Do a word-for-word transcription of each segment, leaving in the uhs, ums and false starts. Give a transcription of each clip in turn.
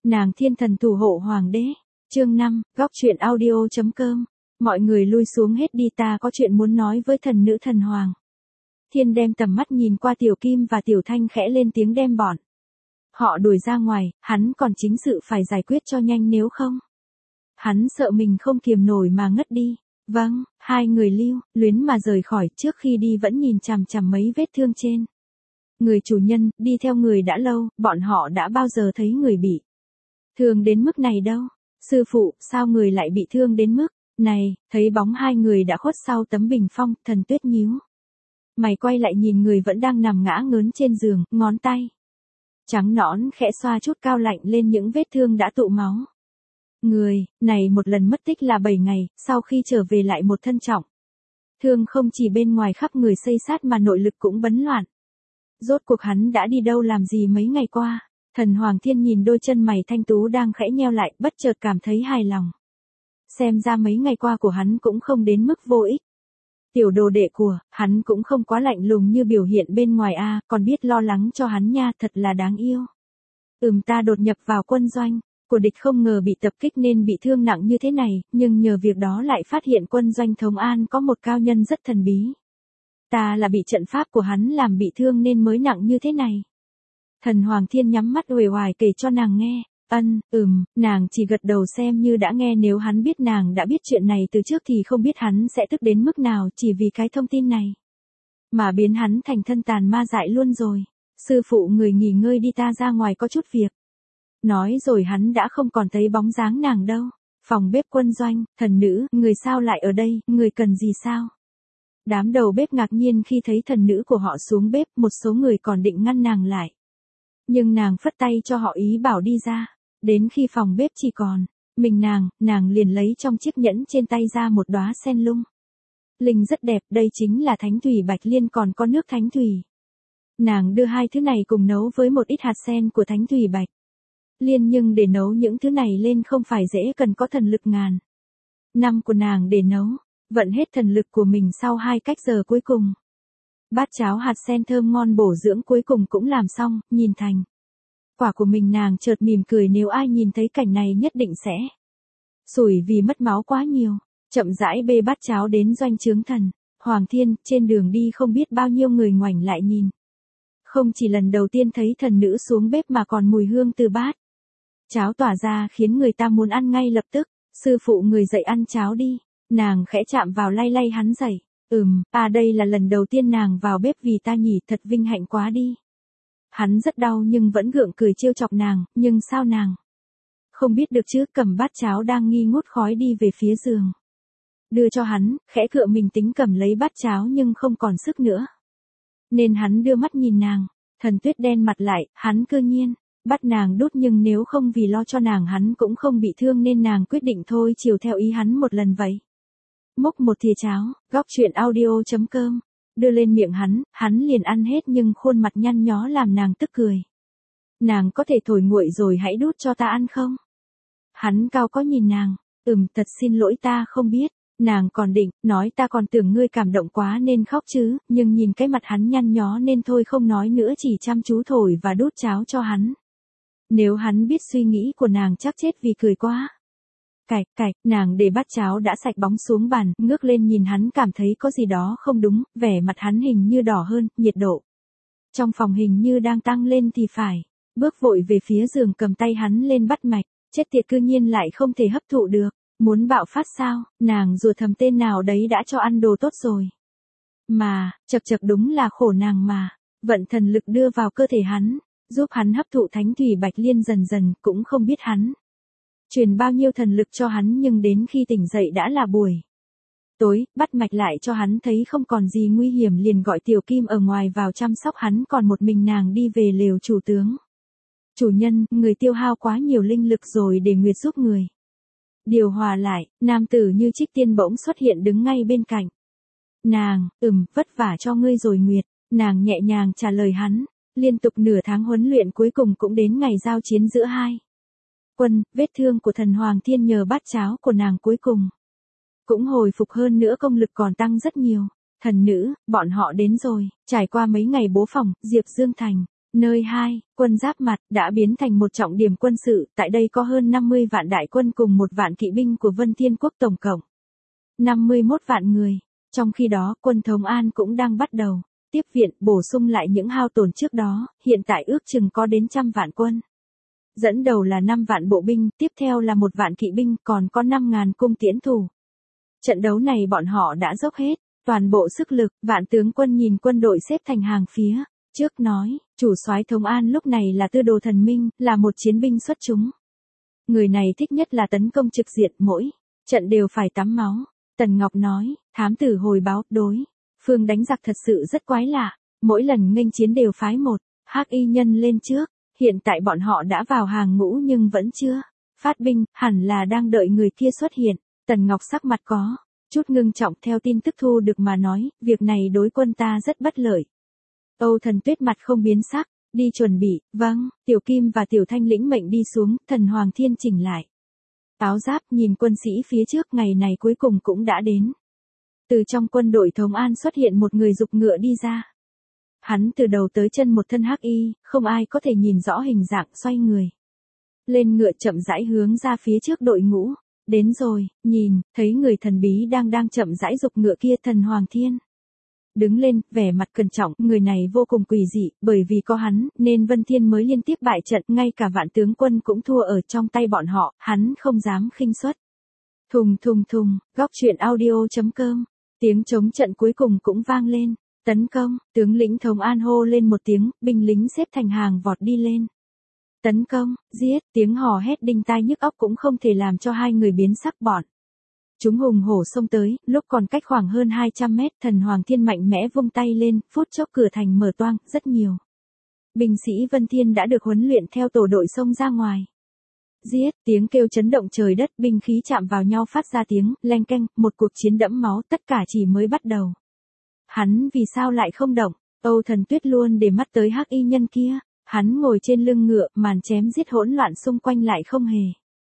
Nàng thiên thần thủ hộ hoàng đế. Chương năm, góc truyện audio.com. Mọi người lui xuống hết đi, ta có chuyện muốn nói với thần nữ thần hoàng. Thiên đem tầm mắt nhìn qua Tiểu Kim và Tiểu Thanh khẽ lên tiếng đem bọn họ đuổi ra ngoài, hắn còn chính sự phải giải quyết cho nhanh nếu không. Hắn sợ mình không kiềm nổi mà ngất đi. Vâng, hai người lưu, luyến mà rời khỏi, trước khi đi vẫn nhìn chằm chằm mấy vết thương trên người chủ nhân, đi theo người đã lâu, bọn họ đã bao giờ thấy người bị thương đến mức này đâu. Sư phụ, sao người lại bị thương đến mức này? Thấy bóng hai người đã khuất sau tấm bình phong, Thần Tuyết nhíu mày quay lại nhìn người vẫn đang nằm ngã ngớn trên giường, ngón tay trắng nõn khẽ xoa chút cao lạnh lên những vết thương đã tụ máu. Người này một lần mất tích là bảy ngày, sau khi trở về lại một thân trọng thương, không chỉ bên ngoài khắp người xây sát mà nội lực cũng bấn loạn. Rốt cuộc hắn đã đi đâu làm gì mấy ngày qua? Thần Hoàng Thiên nhìn đôi chân mày thanh tú đang khẽ nheo lại, bất chợt cảm thấy hài lòng. Xem ra mấy ngày qua của hắn cũng không đến mức vô ích. Tiểu đồ đệ của hắn cũng không quá lạnh lùng như biểu hiện bên ngoài a, còn biết lo lắng cho hắn nha, thật là đáng yêu. Ừm, ta đột nhập vào quân doanh của địch, không ngờ bị tập kích nên bị thương nặng như thế này, nhưng nhờ việc đó lại phát hiện quân doanh Thống An có một cao nhân rất thần bí. Ta là bị trận pháp của hắn làm bị thương nên mới nặng như thế này. Thần Hoàng Thiên nhắm mắt uể oải kể cho nàng nghe. Ân, ừm, nàng chỉ gật đầu xem như đã nghe. Nếu hắn biết nàng đã biết chuyện này từ trước thì không biết hắn sẽ tức đến mức nào, chỉ vì cái thông tin này mà biến hắn thành thân tàn ma dại luôn rồi. Sư phụ, người nghỉ ngơi đi, ta ra ngoài có chút việc. Nói rồi hắn đã không còn thấy bóng dáng nàng đâu. Phòng bếp quân doanh, thần nữ, người sao lại ở đây, người cần gì sao? Đám đầu bếp ngạc nhiên khi thấy thần nữ của họ xuống bếp, một số người còn định ngăn nàng lại. Nhưng nàng phất tay cho họ ý bảo đi ra. Đến khi phòng bếp chỉ còn mình nàng, nàng liền lấy trong chiếc nhẫn trên tay ra một đóa sen lung linh rất đẹp, đây chính là thánh thủy bạch liên, còn có nước thánh thủy. Nàng đưa hai thứ này cùng nấu với một ít hạt sen của thánh thủy bạch liên, nhưng để nấu những thứ này lên không phải dễ, cần có thần lực ngàn năm của nàng để nấu. Vận hết thần lực của mình, sau hai cách giờ cuối cùng, bát cháo hạt sen thơm ngon bổ dưỡng cuối cùng cũng làm xong. Nhìn thành quả của mình, nàng chợt mỉm cười, nếu ai nhìn thấy cảnh này nhất định sẽ sủi vì mất máu quá nhiều. Chậm rãi bê bát cháo đến doanh trướng thần Hoàng Thiên, trên đường đi không biết bao nhiêu người ngoảnh lại nhìn. Không chỉ lần đầu tiên thấy thần nữ xuống bếp mà còn mùi hương từ bát cháo tỏa ra khiến người ta muốn ăn ngay lập tức. Sư phụ, người dậy ăn cháo đi. Nàng khẽ chạm vào lay lay hắn dậy. Ừm, à đây là lần đầu tiên nàng vào bếp vì ta nhỉ, thật vinh hạnh quá đi. Hắn rất đau nhưng vẫn gượng cười trêu chọc nàng, nhưng sao nàng không biết được chứ, cầm bát cháo đang nghi ngút khói đi về phía giường. Đưa cho hắn, khẽ cựa mình tính cầm lấy bát cháo nhưng không còn sức nữa. Nên hắn đưa mắt nhìn nàng. Thần Tuyết đen mặt lại, hắn cư nhiên bắt nàng đút, nhưng nếu không vì lo cho nàng hắn cũng không bị thương, nên nàng quyết định thôi chiều theo ý hắn một lần vậy. Múc một thìa cháo, góc truyện audio.com, đưa lên miệng hắn, hắn liền ăn hết nhưng khuôn mặt nhăn nhó làm nàng tức cười. Nàng có thể thổi nguội rồi hãy đút cho ta ăn không? Hắn cao có nhìn nàng. Ừm, thật xin lỗi, ta không biết. Nàng còn định nói, ta còn tưởng ngươi cảm động quá nên khóc chứ, nhưng nhìn cái mặt hắn nhăn nhó nên thôi không nói nữa, chỉ chăm chú thổi và đút cháo cho hắn. Nếu hắn biết suy nghĩ của nàng chắc chết vì cười quá. Cạch cạch, nàng để bát cháo đã sạch bóng xuống bàn, ngước lên nhìn hắn, cảm thấy có gì đó không đúng, vẻ mặt hắn hình như đỏ hơn, nhiệt độ trong phòng hình như đang tăng lên thì phải. Bước vội về phía giường, cầm tay hắn lên bắt mạch, chết tiệt, cư nhiên lại không thể hấp thụ được. Muốn bạo phát sao? Nàng rùa thầm tên nào đấy đã cho ăn đồ tốt rồi. Mà, chật chật, đúng là khổ nàng mà. Vận thần lực đưa vào cơ thể hắn, giúp hắn hấp thụ thánh thủy bạch liên dần dần, cũng không biết hắn truyền bao nhiêu thần lực cho hắn, nhưng đến khi tỉnh dậy đã là buổi tối. Bắt mạch lại cho hắn thấy không còn gì nguy hiểm, liền gọi Tiểu Kim ở ngoài vào chăm sóc hắn, còn một mình nàng đi về lều chủ tướng. Chủ nhân, người tiêu hao quá nhiều linh lực rồi, để Nguyệt giúp người điều hòa lại. Nam tử như trích tiên bỗng xuất hiện đứng ngay bên cạnh nàng. Ừm, vất vả cho ngươi rồi Nguyệt. Nàng nhẹ nhàng trả lời hắn. Liên tục nửa tháng huấn luyện, cuối cùng cũng đến ngày giao chiến giữa hai quân. Vết thương của thần Hoàng Thiên nhờ bát cháo của nàng cuối cùng cũng hồi phục, hơn nữa công lực còn tăng rất nhiều. Thần nữ, bọn họ đến rồi. Trải qua mấy ngày bố phòng, Diệp Dương Thành Nơi hai, quân giáp mặt, đã biến thành một trọng điểm quân sự, tại đây có hơn năm mươi vạn đại quân cùng một vạn kỵ binh của Vân Thiên Quốc tổng cộng. năm mươi mốt vạn người. Trong khi đó, quân Thống An cũng đang bắt đầu tiếp viện, bổ sung lại những hao tổn trước đó, hiện tại ước chừng có đến trăm vạn quân. Dẫn đầu là năm vạn bộ binh, tiếp theo là một vạn kỵ binh, còn có năm ngàn cung tiễn thủ. Trận đấu này bọn họ đã dốc hết toàn bộ sức lực, vạn tướng quân nhìn quân đội xếp thành hàng phía trước nói, chủ soái Thống An lúc này là tư đồ thần minh, là một chiến binh xuất chúng. Người này thích nhất là tấn công trực diện, mỗi trận đều phải tắm máu. Tần Ngọc nói, thám tử hồi báo, đối phương đánh giặc thật sự rất quái lạ, mỗi lần nghênh chiến đều phái một hắc y nhân lên trước, hiện tại bọn họ đã vào hàng ngũ nhưng vẫn chưa phát binh, hẳn là đang đợi người kia xuất hiện. Tần Ngọc sắc mặt có chút ngưng trọng, theo tin tức thu được mà nói, việc này đối quân ta rất bất lợi. Âu Thần Tuyết mặt không biến sắc, đi chuẩn bị, vâng, Tiểu Kim và Tiểu Thanh lĩnh mệnh đi xuống, Thần Hoàng Thiên chỉnh lại áo giáp, nhìn quân sĩ phía trước, ngày này cuối cùng cũng đã đến. Từ trong quân đội Thống An xuất hiện một người giục ngựa đi ra. Hắn từ đầu tới chân một thân hắc y, không ai có thể nhìn rõ hình dạng, xoay người lên ngựa chậm rãi hướng ra phía trước đội ngũ. Đến rồi, nhìn, thấy người thần bí đang đang chậm rãi giục ngựa kia, Thần Hoàng Thiên đứng lên, vẻ mặt cẩn trọng, người này vô cùng quỷ dị, bởi vì có hắn, nên Vân Thiên mới liên tiếp bại trận, ngay cả vạn tướng quân cũng thua ở trong tay bọn họ, hắn không dám khinh suất. Thùng thùng thùng, góc truyện audio chấm com, tiếng trống trận cuối cùng cũng vang lên, tấn công, tướng lĩnh Thống An hô lên một tiếng, binh lính xếp thành hàng vọt đi lên. Tấn công, giết, tiếng hò hét đinh tai nhức óc cũng không thể làm cho hai người biến sắc, bọn chúng hùng hổ xông tới, lúc còn cách khoảng hơn hai trăm mét, Thần Hoàng Thiên mạnh mẽ vung tay lên, phút chốc cửa thành mở toang, rất nhiều binh sĩ Vân Thiên đã được huấn luyện theo tổ đội xông ra ngoài. Giết, tiếng kêu chấn động trời đất, binh khí chạm vào nhau phát ra tiếng leng keng, một cuộc chiến đẫm máu, tất cả chỉ mới bắt đầu. Hắn vì sao lại không động? Âu Thần Tuyết luôn để mắt tới hắc y nhân kia, hắn ngồi trên lưng ngựa, màn chém giết hỗn loạn xung quanh lại không hề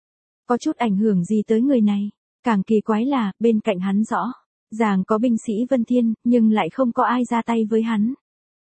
có chút ảnh hưởng gì tới người này. Càng kỳ quái là, bên cạnh hắn rõ ràng có binh sĩ Vân Thiên, nhưng lại không có ai ra tay với hắn.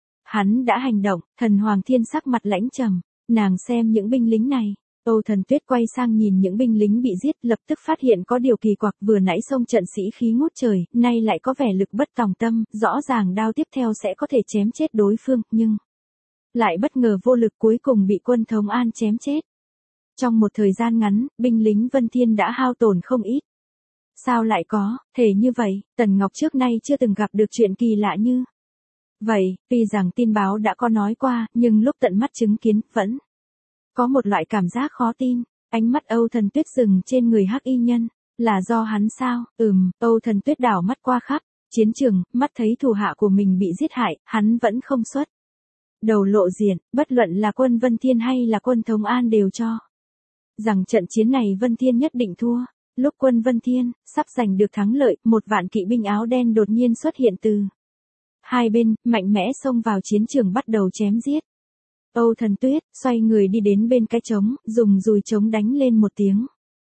Hắn đã hành động, Thần Hoàng Thiên sắc mặt lãnh trầm, nàng xem những binh lính này. Âu Thần Tuyết quay sang nhìn những binh lính bị giết, lập tức phát hiện có điều kỳ quặc, vừa nãy xông trận sĩ khí ngút trời, nay lại có vẻ lực bất tòng tâm, rõ ràng đao tiếp theo sẽ có thể chém chết đối phương, nhưng lại bất ngờ vô lực, cuối cùng bị quân Thống An chém chết. Trong một thời gian ngắn, binh lính Vân Thiên đã hao tổn không ít. Sao lại có thể như vậy? Tần Ngọc trước nay chưa từng gặp được chuyện kỳ lạ như vậy, tuy rằng tin báo đã có nói qua, nhưng lúc tận mắt chứng kiến, vẫn có một loại cảm giác khó tin. Ánh mắt Âu Thần Tuyết dừng trên người hắc y nhân, là do hắn sao? Ừm, Âu Thần Tuyết đảo mắt qua khắp chiến trường, mắt thấy thủ hạ của mình bị giết hại, hắn vẫn không xuất đầu lộ diện, bất luận là quân Vân Thiên hay là quân Thống An đều cho rằng trận chiến này Vân Thiên nhất định thua. Lúc quân Vân Thiên sắp giành được thắng lợi, một vạn kỵ binh áo đen đột nhiên xuất hiện từ hai bên, mạnh mẽ xông vào chiến trường bắt đầu chém giết. Âu Thần Tuyết xoay người đi đến bên cái trống, dùng dùi trống đánh lên một tiếng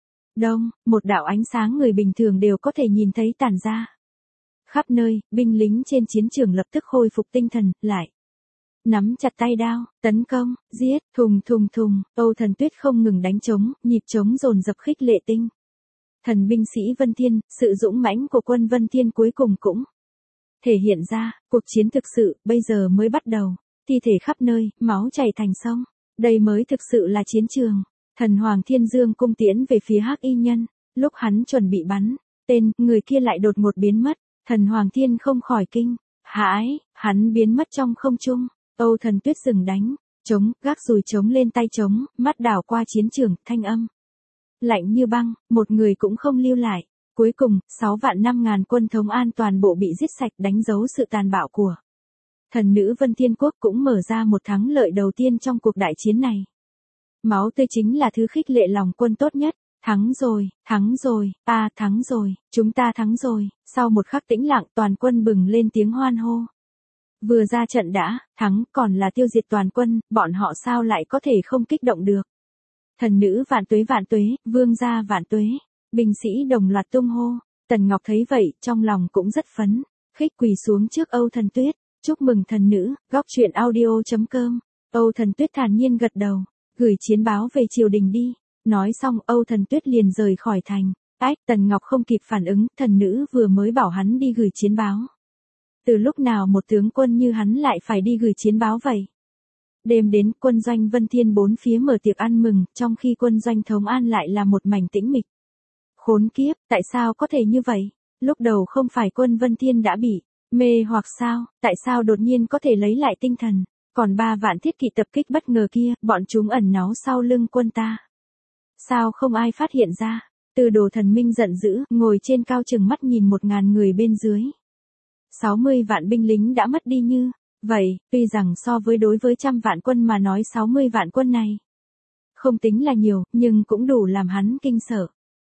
đông, một đạo ánh sáng người bình thường đều có thể nhìn thấy tản ra khắp nơi. Binh lính trên chiến trường lập tức khôi phục tinh thần lại, nắm chặt tay đao, tấn công, giết, thùng thùng thùng. Âu Thần Tuyết không ngừng đánh trống, nhịp trống dồn dập khích lệ tinh thần binh sĩ Vân Thiên. Sự dũng mãnh của quân Vân Thiên cuối cùng cũng thể hiện ra, cuộc chiến thực sự bây giờ mới bắt đầu. Thi thể khắp nơi, máu chảy thành sông, đây mới thực sự là chiến trường. Thần Hoàng Thiên dương cung tiễn về phía hắc y nhân, lúc hắn chuẩn bị bắn tên, người kia lại đột ngột biến mất. Thần Hoàng Thiên không khỏi kinh hãi, hắn biến mất trong không trung. Âu Thần Tuyết dừng đánh trống, gác dùi trống lên tay trống, mắt đảo qua chiến trường, thanh âm lạnh như băng, một người cũng không lưu lại. Cuối cùng, sáu vạn năm ngàn quân Thống An toàn bộ bị giết sạch, đánh dấu sự tàn bạo của thần nữ Vân Thiên Quốc, cũng mở ra một thắng lợi đầu tiên trong cuộc đại chiến này. Máu tươi chính là thứ khích lệ lòng quân tốt nhất. Thắng rồi, thắng rồi, ta thắng rồi, chúng ta thắng rồi. Sau một khắc tĩnh lặng, toàn quân bừng lên tiếng hoan hô. Vừa ra trận đã thắng, còn là tiêu diệt toàn quân, bọn họ sao lại có thể không kích động được? Thần nữ vạn tuế vạn tuế, vương gia vạn tuế. Binh sĩ đồng loạt tung hô. Tần Ngọc thấy vậy, trong lòng cũng rất phấn khích, quỳ xuống trước Âu Thần Tuyết, chúc mừng thần nữ. Góc truyện audio chấm com Âu Thần Tuyết thản nhiên gật đầu, gửi chiến báo về triều đình đi. Nói xong Âu Thần Tuyết liền rời khỏi thành. Ách, Tần Ngọc không kịp phản ứng, thần nữ vừa mới bảo hắn đi gửi chiến báo. Từ lúc nào một tướng quân như hắn lại phải đi gửi chiến báo vậy? Đêm đến, quân doanh Vân Thiên bốn phía mở tiệc ăn mừng, trong khi quân doanh Thống An lại là một mảnh tĩnh mịch. Khốn kiếp, tại sao có thể như vậy? Lúc đầu không phải quân Vân Thiên đã bị mê hoặc sao, tại sao đột nhiên có thể lấy lại tinh thần? Còn ba vạn thiết kỵ tập kích bất ngờ kia, bọn chúng ẩn náu sau lưng quân ta. Sao không ai phát hiện ra? Tư Đồ Thần Minh giận dữ, ngồi trên cao chừng mắt nhìn một ngàn người bên dưới. sáu mươi vạn binh lính đã mất đi như vậy, tuy rằng so với đối với trăm vạn quân mà nói sáu mươi vạn quân này không tính là nhiều, nhưng cũng đủ làm hắn kinh sợ.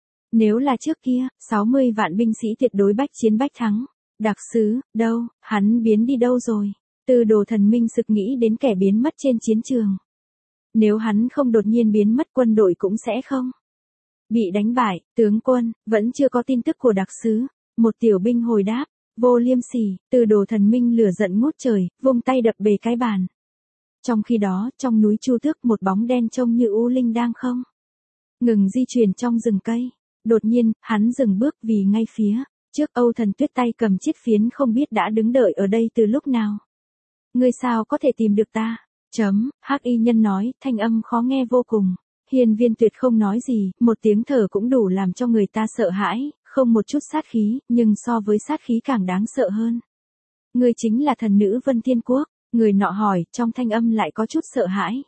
Nếu là trước kia, sáu mươi vạn binh sĩ tuyệt đối bách chiến bách thắng. Đặc sứ, đâu, hắn biến đi đâu rồi? Tư Đồ Thần Minh sực nghĩ đến kẻ biến mất trên chiến trường. Nếu hắn không đột nhiên biến mất quân đội cũng sẽ không bị đánh bại. Tướng quân, vẫn chưa có tin tức của đặc sứ. Một tiểu binh hồi đáp, vô liêm sỉ. Tư Đồ Thần Minh lửa giận ngút trời, vung tay đập bề cái bàn. Trong khi đó, trong núi Chu Tước một bóng đen trông như u linh đang không ngừng di chuyển trong rừng cây. Đột nhiên, hắn dừng bước vì ngay phía trước Âu Thần Tuyết tay cầm chiếc phiến không biết đã đứng đợi ở đây từ lúc nào. Ngươi sao có thể tìm được ta? Chấm, Hắc Y Nhân nói, thanh âm khó nghe vô cùng. Hiên Viên Tuyệt không nói gì, một tiếng thở cũng đủ làm cho người ta sợ hãi, không một chút sát khí, nhưng so với sát khí càng đáng sợ hơn. Ngươi chính là thần nữ Vân Thiên Quốc, người nọ hỏi, trong thanh âm lại có chút sợ hãi.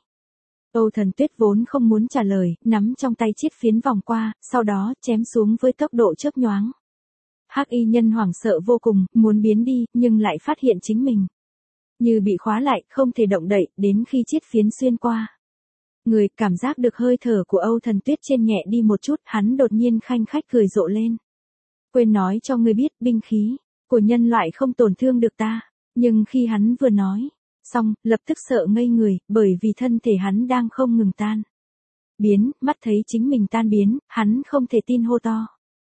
Âu Thần Tuyết vốn không muốn trả lời, nắm trong tay chiếc phiến vòng qua, sau đó chém xuống với tốc độ chớp nhoáng. Hắc Y Nhân hoảng sợ vô cùng, muốn biến đi, nhưng lại phát hiện chính mình như bị khóa lại, không thể động đậy, đến khi chiếc phiến xuyên qua người, cảm giác được hơi thở của Âu Thần Tuyết trên nhẹ đi một chút, hắn đột nhiên khanh khách cười rộ lên. Quên nói cho ngươi biết, binh khí của nhân loại không tổn thương được ta. Nhưng khi hắn vừa nói xong, lập tức sợ ngây người, bởi vì thân thể hắn đang không ngừng tan biến, mắt thấy chính mình tan biến, hắn không thể tin hô to.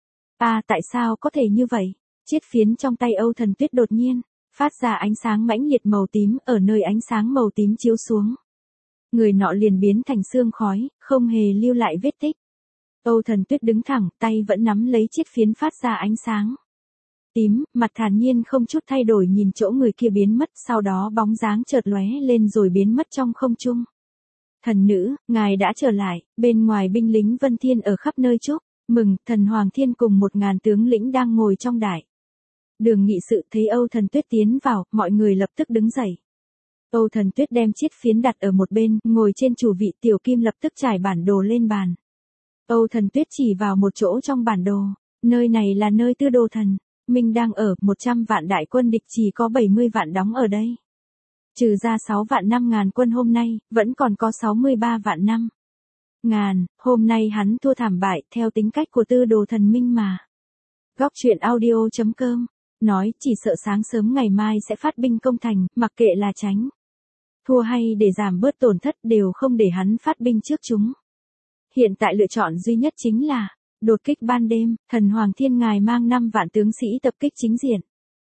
À, tại sao có thể như vậy? Chiếc phiến trong tay Âu Thần Tuyết đột nhiên phát ra ánh sáng mãnh liệt màu tím, ở nơi ánh sáng màu tím chiếu xuống. Người nọ liền biến thành sương khói, không hề lưu lại vết tích. Âu Thần Tuyết đứng thẳng, tay vẫn nắm lấy chiếc phiến phát ra ánh sáng tím, mặt thản nhiên không chút thay đổi nhìn chỗ người kia biến mất, sau đó bóng dáng chợt lóe lên rồi biến mất trong không trung. Thần nữ, ngài đã trở lại. Bên ngoài binh lính Vân Thiên ở khắp nơi chúc mừng, thần Hoàng Thiên cùng một ngàn tướng lĩnh đang ngồi trong đại đường nghị sự, thấy Âu Thần Tuyết tiến vào, mọi người lập tức đứng dậy. Âu Thần Tuyết đem chiếc phiến đặt ở một bên, ngồi trên chủ vị, Tiểu Kim lập tức trải bản đồ lên bàn. Âu Thần Tuyết chỉ vào một chỗ trong bản đồ, nơi này là nơi Tư Đồ Thần Minh đang ở, một trăm vạn đại quân địch chỉ có bảy mươi vạn đóng ở đây. Trừ ra sáu vạn năm ngàn quân hôm nay, vẫn còn có sáu mươi ba vạn năm ngàn, hôm nay hắn thua thảm bại, theo tính cách của Tư Đồ Thần Minh mà. Góc truyện audio chấm com nói, chỉ sợ sáng sớm ngày mai sẽ phát binh công thành, mặc kệ là tránh thua hay để giảm bớt tổn thất đều không để hắn phát binh trước chúng. Hiện tại lựa chọn duy nhất chính là đột kích ban đêm. Thần Hoàng Thiên ngài mang năm vạn tướng sĩ tập kích chính diện.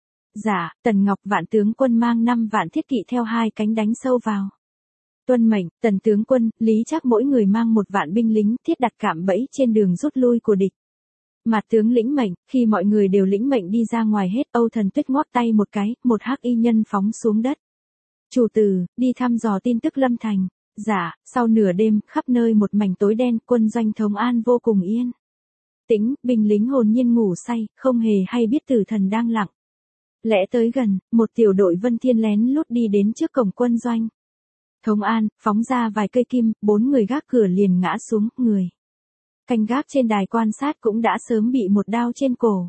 Dạ, Tần Ngọc vạn tướng quân mang năm vạn thiết kỵ theo hai cánh đánh sâu vào. Tuân mệnh, Tần tướng quân, Lý Trác mỗi người mang một vạn binh lính, thiết đặt cạm bẫy trên đường rút lui của địch. Mặt tướng lĩnh mệnh. Khi mọi người đều lĩnh mệnh đi ra ngoài hết, Âu Thần Tuyết ngoắc tay một cái, một hắc y nhân phóng xuống đất. Chủ tử, đi thăm dò tin tức Lâm Thành. Dạ, sau nửa đêm, khắp nơi một mảnh tối đen, quân doanh Thống An vô cùng yên tĩnh, binh lính hồn nhiên ngủ say, không hề hay biết tử thần đang lặng lẽ tới gần. Một tiểu đội Vân Thiên lén lút đi đến trước cổng quân doanh Thống An, phóng ra vài cây kim, bốn người gác cửa liền ngã xuống, người canh gác trên đài quan sát cũng đã sớm bị một đao trên cổ.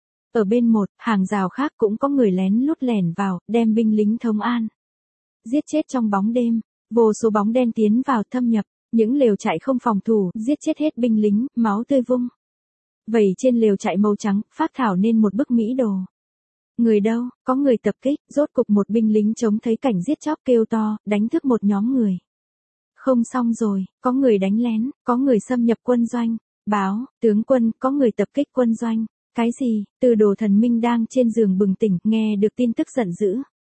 Ở bên một hàng rào khác cũng có người lén lút lẻn vào, đem binh lính Thống An giết chết trong bóng đêm. Vô số bóng đen tiến vào thâm nhập những lều trại không phòng thủ, giết chết hết binh lính, máu tươi vung vẩy trên lều trại màu trắng, phác thảo nên một bức mỹ đồ. Người đâu? Có người tập kích. Rốt cục một binh lính trông thấy cảnh giết chóc kêu to, đánh thức một nhóm người. Không xong rồi, có người đánh lén, có người xâm nhập quân doanh. Báo, tướng quân, có người tập kích quân doanh. Cái gì? Tư Đồ Thần Minh đang trên giường bừng tỉnh, nghe được tin tức giận dữ.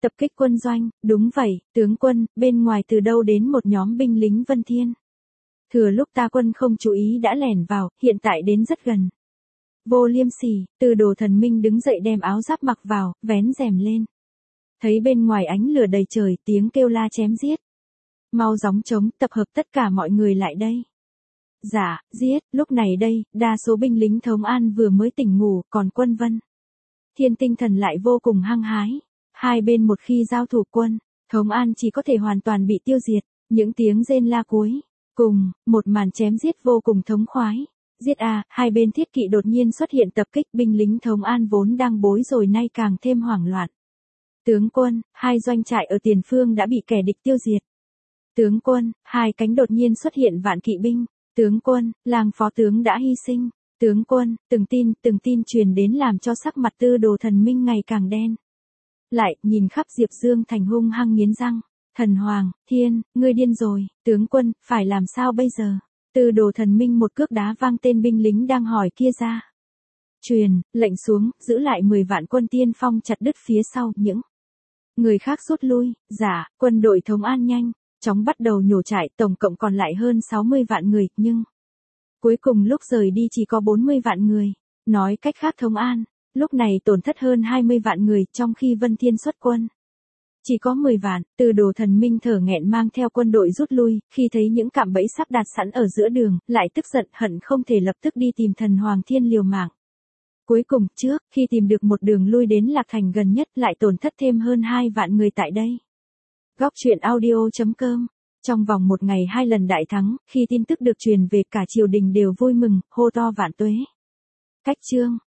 Tập kích quân doanh, đúng vậy, tướng quân, bên ngoài từ đâu đến một nhóm binh lính Vân Thiên. Thừa lúc ta quân không chú ý đã lẻn vào, hiện tại đến rất gần. Vô Liêm Sỉ, Tư Đồ Thần Minh đứng dậy đem áo giáp mặc vào, vén rèm lên. Thấy bên ngoài ánh lửa đầy trời, tiếng kêu la chém giết. Mau gióng trống, tập hợp tất cả mọi người lại đây. Dạ, giết, lúc này đây, đa số binh lính Thống An vừa mới tỉnh ngủ, còn quân Vân Thiên tinh thần lại vô cùng hăng hái. Hai bên một khi giao thủ quân, Thống An chỉ có thể hoàn toàn bị tiêu diệt. Những tiếng rên la cuối, cùng, một màn chém giết vô cùng thống khoái. Giết a, hai bên thiết kỵ đột nhiên xuất hiện tập kích, binh lính Thống An vốn đang bối rồi nay càng thêm hoảng loạn. Tướng quân, hai doanh trại ở tiền phương đã bị kẻ địch tiêu diệt. Tướng quân, hai cánh đột nhiên xuất hiện vạn kỵ binh. Tướng quân, làng phó tướng đã hy sinh. Tướng quân, từng tin, từng tin truyền đến làm cho sắc mặt Tư Đồ Thần Minh ngày càng đen. Lại, nhìn khắp Diệp Dương Thành hung hăng nghiến răng. Thần Hoàng, Thiên, ngươi điên rồi, tướng quân, phải làm sao bây giờ? Tư Đồ Thần Minh một cước đá vang tên binh lính đang hỏi kia ra. Truyền, lệnh xuống, giữ lại mười vạn quân tiên phong chặt đứt phía sau, những người khác rút lui. Dạ, quân đội Thống An nhanh chóng bắt đầu nhổ trại, tổng cộng còn lại hơn sáu mươi vạn người, nhưng cuối cùng lúc rời đi chỉ có bốn mươi vạn người. Nói cách khác Thống An, lúc này tổn thất hơn hai mươi vạn người, trong khi Vân Thiên xuất quân chỉ có mười vạn. Tư Đồ Thần Minh thở nghẹn mang theo quân đội rút lui, khi thấy những cạm bẫy sắp đặt sẵn ở giữa đường, lại tức giận hận không thể lập tức đi tìm Thần Hoàng Thiên liều mạng. Cuối cùng, trước, khi tìm được một đường lui đến Lạc Thành gần nhất lại tổn thất thêm hơn hai vạn người tại đây. Góc truyện audio chấm com. Trong vòng một ngày hai lần đại thắng, khi tin tức được truyền về cả triều đình đều vui mừng, hô to vạn tuế. Cách chương.